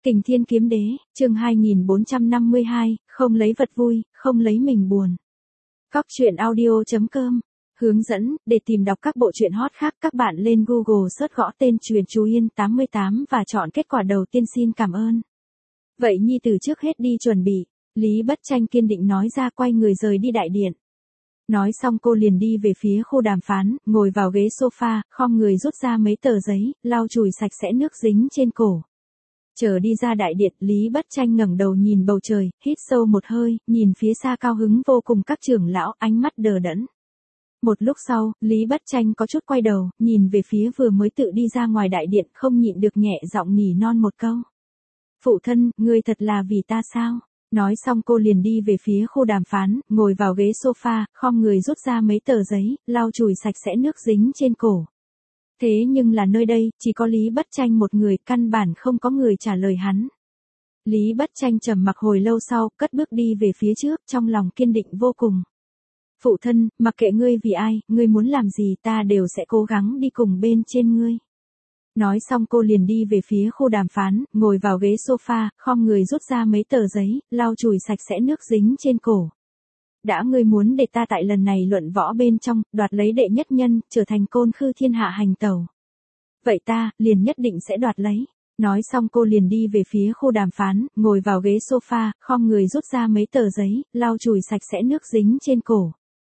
Kình Thiên Kiếm Đế, chương 2452, không lấy vật vui, không lấy mình buồn. Cóc truyện audio.com. Hướng dẫn, để tìm đọc các bộ truyện hot khác các bạn lên Google search gõ tên Truyện Chú Yên 88 và chọn kết quả đầu tiên. Xin cảm ơn. Vậy Nhi từ trước hết đi chuẩn bị, Lý Bất Tranh kiên định nói ra, quay người rời đi đại điện. Nói xong cô liền đi về phía khu đàm phán, ngồi vào ghế sofa, khom người rút ra mấy tờ giấy, lau chùi sạch sẽ nước dính trên cổ. Chờ đi ra đại điện, Lý Bất Tranh ngẩng đầu nhìn bầu trời, hít sâu một hơi, nhìn phía xa cao hứng vô cùng các trưởng lão, ánh mắt đờ đẫn. Một lúc sau, Lý Bất Tranh có chút quay đầu, nhìn về phía vừa mới tự đi ra ngoài đại điện, không nhịn được nhẹ giọng nỉ non một câu. Phụ thân, ngươi thật là vì ta sao? Nói xong cô liền đi về phía khu đàm phán, ngồi vào ghế sofa, khom người rút ra mấy tờ giấy, lau chùi sạch sẽ nước dính trên cổ. Thế nhưng là nơi đây, chỉ có Lý Bất Tranh một người, căn bản không có người trả lời hắn. Lý Bất Tranh trầm mặc hồi lâu sau, cất bước đi về phía trước, trong lòng kiên định vô cùng. Phụ thân, mặc kệ ngươi vì ai, ngươi muốn làm gì ta đều sẽ cố gắng đi cùng bên trên ngươi. Nói xong cô liền đi về phía khu đàm phán, ngồi vào ghế sofa, khom người rút ra mấy tờ giấy, lau chùi sạch sẽ nước dính trên cổ. Đã ngươi muốn để ta tại lần này luận võ bên trong, đoạt lấy đệ nhất nhân, trở thành côn khư thiên hạ hành tẩu. Vậy ta, liền nhất định sẽ đoạt lấy. Nói xong cô liền đi về phía khu đàm phán, ngồi vào ghế sofa, khom người rút ra mấy tờ giấy, lau chùi sạch sẽ nước dính trên cổ.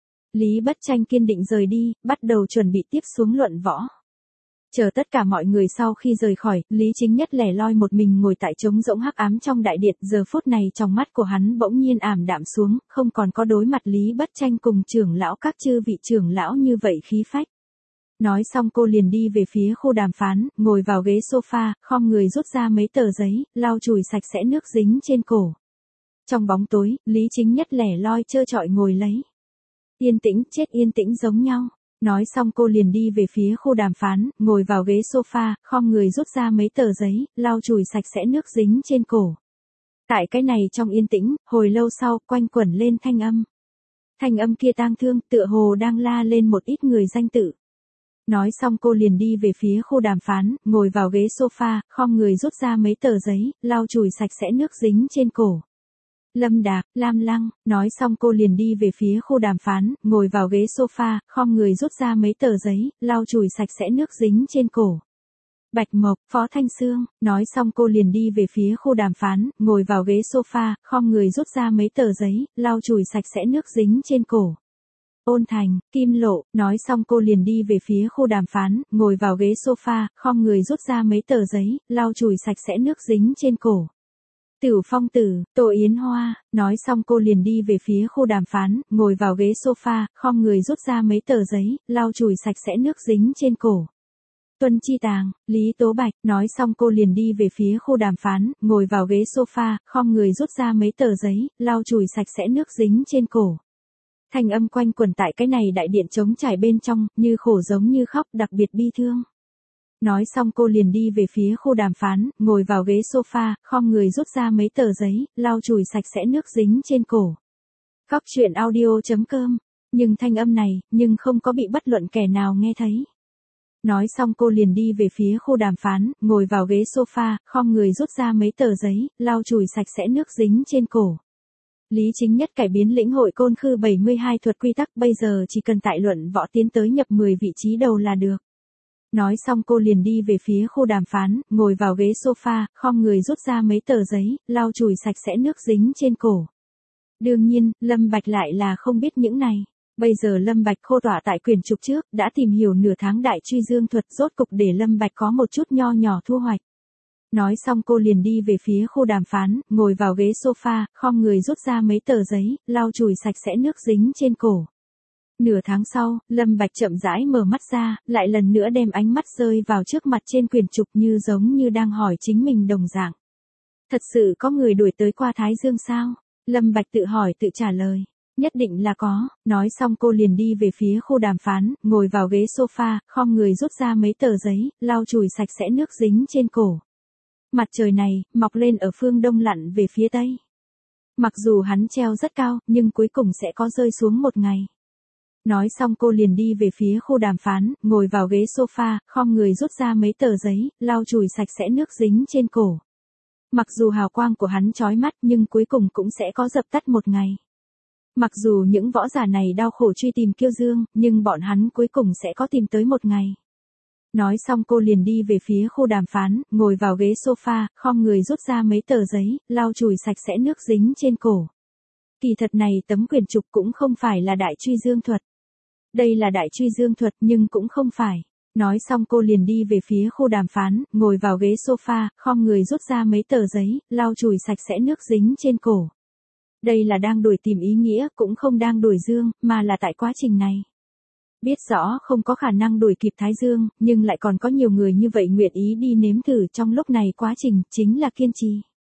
Lý Bất Tranh kiên định rời đi, bắt đầu chuẩn bị tiếp xuống luận võ. Chờ tất cả mọi người sau khi rời khỏi, Lý Chính Nhất lẻ loi một mình ngồi tại trống rỗng hắc ám trong đại điện, giờ phút này trong mắt của hắn bỗng nhiên ảm đạm xuống, không còn có đối mặt Lý Bất Tranh cùng trưởng lão các chư vị trưởng lão như vậy khí phách. Nói xong cô liền đi về phía khu đàm phán, ngồi vào ghế sofa, khom người rút ra mấy tờ giấy, lau chùi sạch sẽ nước dính trên cổ. Trong bóng tối, Lý Chính Nhất lẻ loi trơ trọi ngồi lấy. Yên tĩnh, chết yên tĩnh giống nhau. Nói xong cô liền đi về phía khu đàm phán, ngồi vào ghế sofa, khom người rút ra mấy tờ giấy, lau chùi sạch sẽ nước dính trên cổ. Tại cái này trong yên tĩnh, hồi lâu sau, quanh quẩn lên thanh âm. Thanh âm kia tang thương, tựa hồ đang la lên một ít người danh tự. Nói xong cô liền đi về phía khu đàm phán, ngồi vào ghế sofa, khom người rút ra mấy tờ giấy, lau chùi sạch sẽ nước dính trên cổ. Lâm Đạc, Lam Lăng, nói xong cô liền đi về phía khu đàm phán, ngồi vào ghế sofa, khom người rút ra mấy tờ giấy, lau chùi sạch sẽ nước dính trên cổ. Bạch Mộc, Phó Thanh Sương, nói xong cô liền đi về phía khu đàm phán, ngồi vào ghế sofa, khom người rút ra mấy tờ giấy, lau chùi sạch sẽ nước dính trên cổ. Ôn Thành, Kim Lộ, nói xong cô liền đi về phía khu đàm phán, ngồi vào ghế sofa, khom người rút ra mấy tờ giấy, lau chùi sạch sẽ nước dính trên cổ. Tiểu Phong Tử, Tô Yến Hoa, nói xong cô liền đi về phía khu đàm phán, ngồi vào ghế sofa, khom người rút ra mấy tờ giấy, lau chùi sạch sẽ nước dính trên cổ. Tuân Chi Tàng, Lý Tố Bạch, nói xong cô liền đi về phía khu đàm phán, ngồi vào ghế sofa, khom người rút ra mấy tờ giấy, lau chùi sạch sẽ nước dính trên cổ. Thanh âm quanh quẩn tại cái này đại điện trống trải bên trong, như khổ giống như khóc, đặc biệt bi thương. Nói xong cô liền đi về phía khu đàm phán, ngồi vào ghế sofa, khom người rút ra mấy tờ giấy, lau chùi sạch sẽ nước dính trên cổ. Cóc truyện audio.com. Nhưng thanh âm này, nhưng không có bị bất luận kẻ nào nghe thấy. Nói xong cô liền đi về phía khu đàm phán, ngồi vào ghế sofa, khom người rút ra mấy tờ giấy, lau chùi sạch sẽ nước dính trên cổ. Lý Chính Nhất cải biến lĩnh hội côn khư 72 thuật quy tắc, bây giờ chỉ cần tại luận võ tiến tới nhập 10 vị trí đầu là được. Nói xong cô liền đi về phía khu đàm phán, ngồi vào ghế sofa, khom người rút ra mấy tờ giấy, lau chùi sạch sẽ nước dính trên cổ. Đương nhiên, Lâm Bạch lại là không biết những này. Bây giờ Lâm Bạch khô tỏa tại quyển trục trước, đã tìm hiểu nửa tháng đại truy dương thuật, rốt cục để Lâm Bạch có một chút nho nhỏ thu hoạch. Nói xong cô liền đi về phía khu đàm phán, ngồi vào ghế sofa, khom người rút ra mấy tờ giấy, lau chùi sạch sẽ nước dính trên cổ. Nửa tháng sau, Lâm Bạch chậm rãi mở mắt ra, lại lần nữa đem ánh mắt rơi vào trước mặt trên quyển trục như giống như đang hỏi chính mình đồng dạng. Thật sự có người đuổi tới qua Thái Dương sao? Lâm Bạch tự hỏi tự trả lời. Nhất định là có. Nói xong cô liền đi về phía khu đàm phán, ngồi vào ghế sofa, khom người rút ra mấy tờ giấy, lau chùi sạch sẽ nước dính trên cổ. Mặt trời này, mọc lên ở phương đông lặn về phía tây. Mặc dù hắn treo rất cao, nhưng cuối cùng sẽ có rơi xuống một ngày. Nói xong cô liền đi về phía khu đàm phán, ngồi vào ghế sofa, khom người rút ra mấy tờ giấy, lau chùi sạch sẽ nước dính trên cổ. Mặc dù hào quang của hắn chói mắt nhưng cuối cùng cũng sẽ có dập tắt một ngày. Mặc dù những võ giả này đau khổ truy tìm Kiêu Dương, nhưng bọn hắn cuối cùng sẽ có tìm tới một ngày. Nói xong cô liền đi về phía khu đàm phán, ngồi vào ghế sofa, khom người rút ra mấy tờ giấy, lau chùi sạch sẽ nước dính trên cổ. Kỳ thật này tấm quyển trục cũng không phải là đại truy dương thuật. Đây là đại truy dương thuật nhưng cũng không phải. Nói xong cô liền đi về phía khu đàm phán, ngồi vào ghế sofa, khom người rút ra mấy tờ giấy, lau chùi sạch sẽ nước dính trên cổ. Đây là đang đuổi tìm ý nghĩa, cũng không đang đuổi dương, mà là tại quá trình này. Biết rõ không có khả năng đuổi kịp Thái Dương, nhưng lại còn có nhiều người như vậy nguyện ý đi nếm thử trong lúc này quá trình, chính là kiên trì.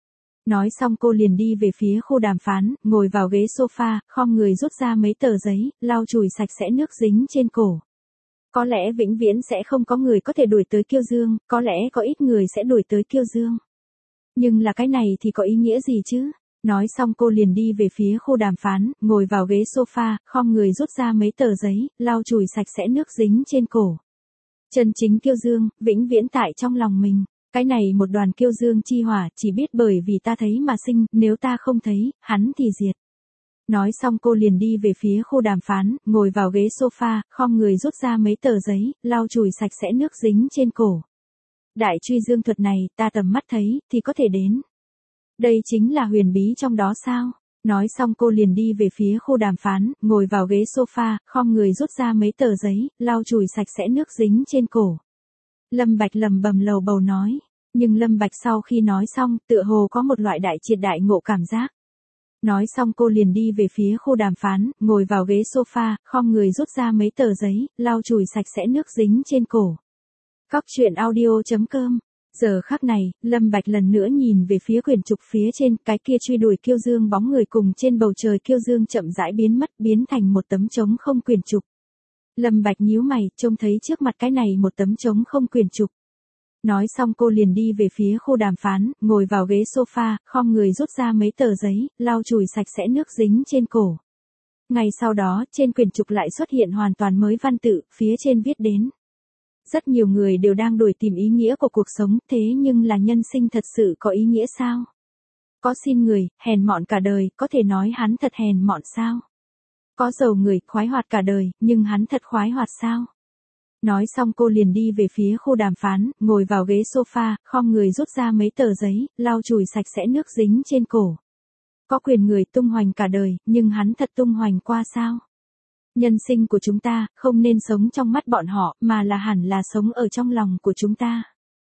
Nói xong cô liền đi về phía khu đàm phán, ngồi vào ghế sofa, khom người rút ra mấy tờ giấy, lau chùi sạch sẽ nước dính trên cổ. Có lẽ vĩnh viễn sẽ không có người có thể đuổi tới Kiêu Dương, có lẽ có ít người sẽ đuổi tới Kiêu Dương. Nhưng là cái này thì có ý nghĩa gì chứ? Nói xong cô liền đi về phía khu đàm phán, ngồi vào ghế sofa, khom người rút ra mấy tờ giấy, lau chùi sạch sẽ nước dính trên cổ. Chân chính Kiêu Dương, vĩnh viễn tại trong lòng mình. Cái này một đoàn Kiêu Dương chi hỏa, chỉ biết bởi vì ta thấy mà sinh, nếu ta không thấy, hắn thì diệt. Nói xong cô liền đi về phía khu đàm phán, ngồi vào ghế sofa, khom người rút ra mấy tờ giấy, lau chùi sạch sẽ nước dính trên cổ. Đại truy dương thuật này, ta tầm mắt thấy, thì có thể đến. Đây chính là huyền bí trong đó sao? Nói xong cô liền đi về phía khu đàm phán, ngồi vào ghế sofa, khom người rút ra mấy tờ giấy, lau chùi sạch sẽ nước dính trên cổ. Lâm Bạch lầm bầm lầu bầu nói. Nhưng Lâm Bạch sau khi nói xong, tựa hồ có một loại đại triệt đại ngộ cảm giác. Nói xong cô liền đi về phía khu đàm phán, ngồi vào ghế sofa, khom người rút ra mấy tờ giấy, lau chùi sạch sẽ nước dính trên cổ. Cóc truyện audio.com. Giờ khắc này, Lâm Bạch lần nữa nhìn về phía quyển trục phía trên, cái kia truy đuổi Kiêu Dương bóng người cùng trên bầu trời Kiêu Dương chậm rãi biến mất, biến thành một tấm trống không quyển trục. Lâm Bạch nhíu mày, trông thấy trước mặt cái này một tấm trống không quyển trục. Nói xong cô liền đi về phía khu đàm phán, ngồi vào ghế sofa, khom người rút ra mấy tờ giấy, lau chùi sạch sẽ nước dính trên cổ. Ngay sau đó, trên quyển trục lại xuất hiện hoàn toàn mới văn tự, phía trên viết đến. Rất nhiều người đều đang đuổi tìm ý nghĩa của cuộc sống, thế nhưng là nhân sinh thật sự có ý nghĩa sao? Có xin người, hèn mọn cả đời, có thể nói hắn thật hèn mọn sao? Có giàu người, khoái hoạt cả đời, nhưng hắn thật khoái hoạt sao? Nói xong cô liền đi về phía khu đàm phán, ngồi vào ghế sofa, khom người rút ra mấy tờ giấy, lau chùi sạch sẽ nước dính trên cổ. Có quyền người tung hoành cả đời, nhưng hắn thật tung hoành qua sao? Nhân sinh của chúng ta, không nên sống trong mắt bọn họ, mà là hẳn là sống ở trong lòng của chúng ta.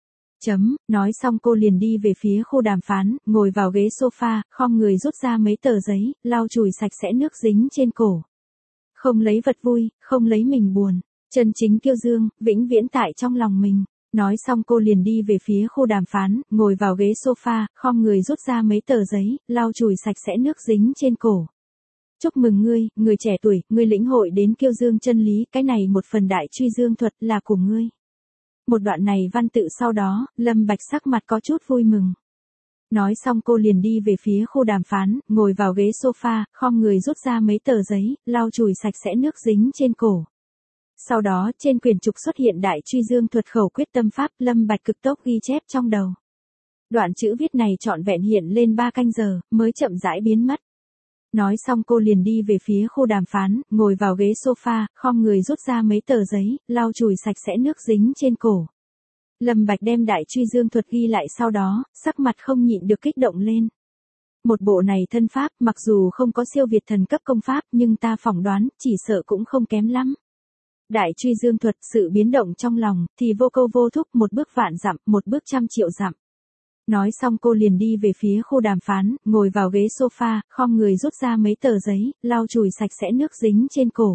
Nói xong cô liền đi về phía khu đàm phán, ngồi vào ghế sofa, khom người rút ra mấy tờ giấy, lau chùi sạch sẽ nước dính trên cổ. Không lấy vật vui, không lấy mình buồn. Chân chính Kiêu Dương, vĩnh viễn tại trong lòng mình. Nói xong cô liền đi về phía khu đàm phán, ngồi vào ghế sofa, khom người rút ra mấy tờ giấy, lau chùi sạch sẽ nước dính trên cổ. Chúc mừng ngươi, người trẻ tuổi, ngươi lĩnh hội đến Kiêu Dương chân lý, cái này một phần đại truy dương thuật là của ngươi. Một đoạn này văn tự sau đó, Lâm Bạch sắc mặt có chút vui mừng. Nói xong cô liền đi về phía khu đàm phán, ngồi vào ghế sofa, khom người rút ra mấy tờ giấy, lau chùi sạch sẽ nước dính trên cổ. Sau đó, trên quyển trục xuất hiện đại truy dương thuật khẩu quyết tâm pháp, Lâm Bạch cực tốc ghi chép trong đầu. Đoạn chữ viết này trọn vẹn hiện lên 3 canh giờ, mới chậm rãi biến mất. Nói xong cô liền đi về phía khu đàm phán, ngồi vào ghế sofa, khom người rút ra mấy tờ giấy, lau chùi sạch sẽ nước dính trên cổ. Lâm Bạch đem đại truy dương thuật ghi lại sau đó, sắc mặt không nhịn được kích động lên. Một bộ này thân pháp, mặc dù không có siêu việt thần cấp công pháp, nhưng ta phỏng đoán, chỉ sợ cũng không kém lắm. Đại truy dương thuật, sự biến động trong lòng, thì vô câu vô thúc, một bước vạn dặm, một bước trăm triệu dặm. Nói xong cô liền đi về phía khu đàm phán, ngồi vào ghế sofa, khom người rút ra mấy tờ giấy, lau chùi sạch sẽ nước dính trên cổ.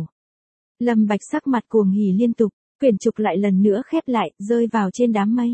Lâm Bạch sắc mặt cuồng hỉ liên tục, quyển trục lại lần nữa khép lại, rơi vào trên đám mây.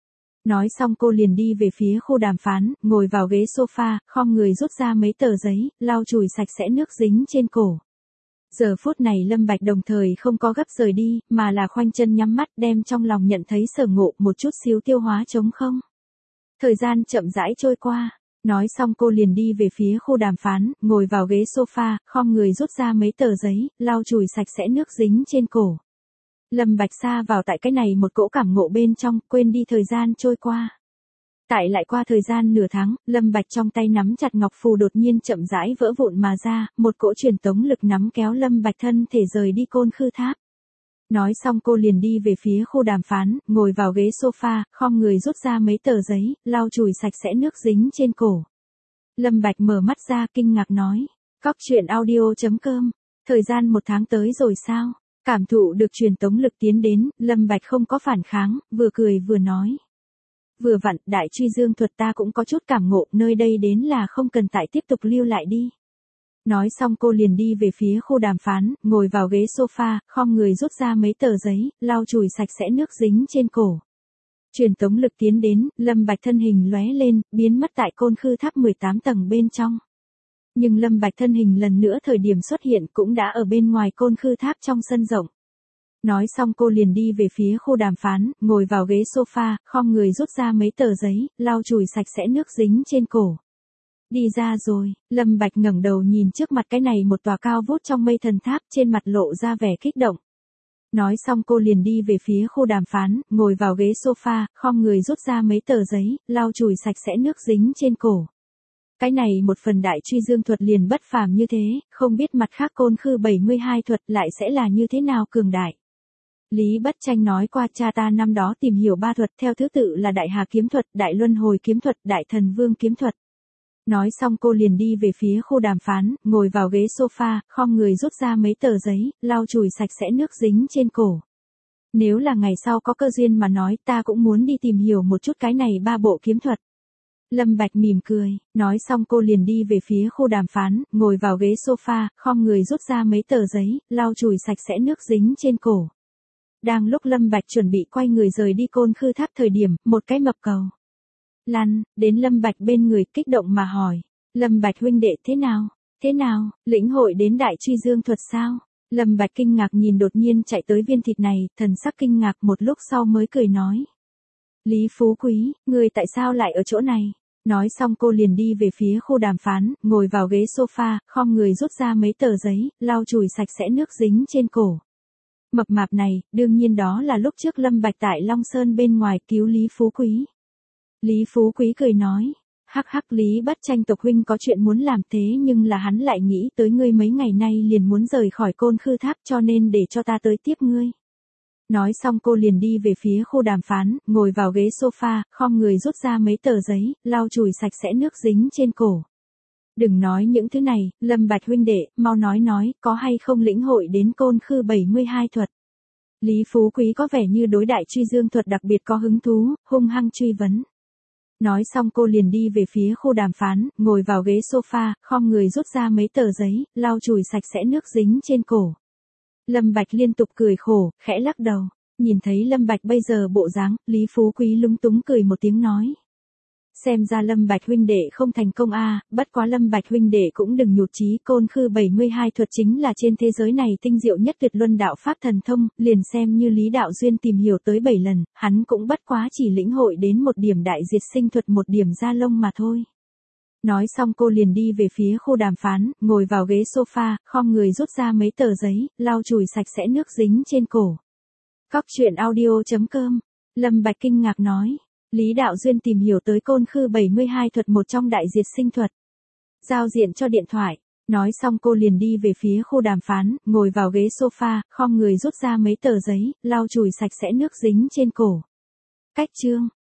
Nói xong cô liền đi về phía khu đàm phán, ngồi vào ghế sofa, khom người rút ra mấy tờ giấy, lau chùi sạch sẽ nước dính trên cổ. Giờ phút này Lâm Bạch đồng thời không có gấp rời đi, mà là khoanh chân nhắm mắt đem trong lòng nhận thấy sở ngộ một chút xíu tiêu hóa trống không. Thời gian chậm rãi trôi qua, nói xong cô liền đi về phía khu đàm phán, ngồi vào ghế sofa, khom người rút ra mấy tờ giấy, lau chùi sạch sẽ nước dính trên cổ. Lâm Bạch sa vào tại cái này một cỗ cảm ngộ bên trong, quên đi thời gian trôi qua. Tại lại qua thời gian nửa tháng, Lâm Bạch trong tay nắm chặt ngọc phù đột nhiên chậm rãi vỡ vụn mà ra, một cỗ truyền tống lực nắm kéo Lâm Bạch thân thể rời đi Côn Khư Tháp. Nói xong cô liền đi về phía khu đàm phán, ngồi vào ghế sofa, khom người rút ra mấy tờ giấy, lau chùi sạch sẽ nước dính trên cổ. Lâm Bạch mở mắt ra kinh ngạc nói. Cóc truyện audio.com. Thời gian 1 tháng tới rồi sao? Cảm thụ được truyền tống lực tiến đến, Lâm Bạch không có phản kháng, vừa cười vừa nói. Vừa vặn, đại truy dương thuật ta cũng có chút cảm ngộ, nơi đây đến là không cần tại tiếp tục lưu lại đi. Nói xong cô liền đi về phía khu đàm phán, ngồi vào ghế sofa, khom người rút ra mấy tờ giấy, lau chùi sạch sẽ nước dính trên cổ. Truyền tống lực tiến đến, Lâm Bạch thân hình lóe lên, biến mất tại Côn Khư Tháp 18 tầng bên trong. Nhưng Lâm Bạch thân hình lần nữa thời điểm xuất hiện cũng đã ở bên ngoài Côn Khư Tháp trong sân rộng. Nói xong cô liền đi về phía khu đàm phán, ngồi vào ghế sofa, khom người rút ra mấy tờ giấy, lau chùi sạch sẽ nước dính trên cổ. Đi ra rồi, Lâm Bạch ngẩng đầu nhìn trước mặt cái này một tòa cao vút trong mây thần tháp, trên mặt lộ ra vẻ kích động. Nói xong cô liền đi về phía khu đàm phán, ngồi vào ghế sofa, khom người rút ra mấy tờ giấy, lau chùi sạch sẽ nước dính trên cổ. Cái này một phần đại truy dương thuật liền bất phàm như thế, không biết mặt khác Côn Khư 72 thuật lại sẽ là như thế nào cường đại. Lý Bất Tranh nói qua cha ta năm đó tìm hiểu 3 thuật theo thứ tự là Đại Hà kiếm thuật, Đại Luân Hồi kiếm thuật, Đại Thần Vương kiếm thuật. Nói xong cô liền đi về phía khu đàm phán, ngồi vào ghế sofa, khom người rút ra mấy tờ giấy, lau chùi sạch sẽ nước dính trên cổ. Nếu là ngày sau có cơ duyên mà nói ta cũng muốn đi tìm hiểu một chút cái này 3 bộ kiếm thuật. Lâm Bạch mỉm cười, nói xong cô liền đi về phía khu đàm phán, ngồi vào ghế sofa, khom người rút ra mấy tờ giấy, lau chùi sạch sẽ nước dính trên cổ. Đang lúc Lâm Bạch chuẩn bị quay người rời đi Côn Khư Tháp thời điểm, một cái mập cầu lăn đến Lâm Bạch bên người, kích động mà hỏi. Lâm Bạch huynh đệ thế nào? Thế nào, lĩnh hội đến đại truy dương thuật sao? Lâm Bạch kinh ngạc nhìn đột nhiên chạy tới viên thịt này, thần sắc kinh ngạc một lúc sau mới cười nói. Lý Phú Quý, người tại sao lại ở chỗ này? Nói xong cô liền đi về phía khu đàm phán, ngồi vào ghế sofa, khom người rút ra mấy tờ giấy, lau chùi sạch sẽ nước dính trên cổ. Mập mạp này, đương nhiên đó là lúc trước Lâm Bạch tại Long Sơn bên ngoài cứu Lý Phú Quý. Lý Phú Quý cười nói, hắc hắc Lý Bất Tranh tộc huynh có chuyện muốn làm thế nhưng là hắn lại nghĩ tới ngươi mấy ngày nay liền muốn rời khỏi Côn Khư Tháp cho nên để cho ta tới tiếp ngươi. Nói xong cô liền đi về phía khu đàm phán, ngồi vào ghế sofa, khom người rút ra mấy tờ giấy, lau chùi sạch sẽ nước dính trên cổ. Đừng nói những thứ này, Lâm Bạch huynh đệ, mau nói, có hay không lĩnh hội đến Côn Khư 72 thuật. Lý Phú Quý có vẻ như đối đại truy dương thuật đặc biệt có hứng thú, hung hăng truy vấn. Nói xong cô liền đi về phía khu đàm phán, ngồi vào ghế sofa, khom người rút ra mấy tờ giấy, lau chùi sạch sẽ nước dính trên cổ. Lâm Bạch liên tục cười khổ, khẽ lắc đầu. Nhìn thấy Lâm Bạch bây giờ bộ dáng, Lý Phú Quý lúng túng cười một tiếng nói. Xem ra Lâm Bạch huynh đệ không thành công a, bất quá Lâm Bạch huynh đệ cũng đừng nhụt chí, Côn Khư 72 thuật chính là trên thế giới này tinh diệu nhất tuyệt luân đạo pháp thần thông, liền xem như Lý Đạo Duyên tìm hiểu tới 7 lần, hắn cũng bất quá chỉ lĩnh hội đến một điểm đại diệt sinh thuật, một điểm da lông mà thôi. Nói xong cô liền đi về phía khu đàm phán, ngồi vào ghế sofa, khom người rút ra mấy tờ giấy, lau chùi sạch sẽ nước dính trên cổ. Cóc truyện audio.com. Lâm Bạch kinh ngạc nói. Lý Đạo Duyên tìm hiểu tới Côn Khư 72 thuật, một trong đại diệt sinh thuật. Giao diện cho điện thoại. Nói xong cô liền đi về phía khu đàm phán, ngồi vào ghế sofa, khom người rút ra mấy tờ giấy, lau chùi sạch sẽ nước dính trên cổ. Cách chương.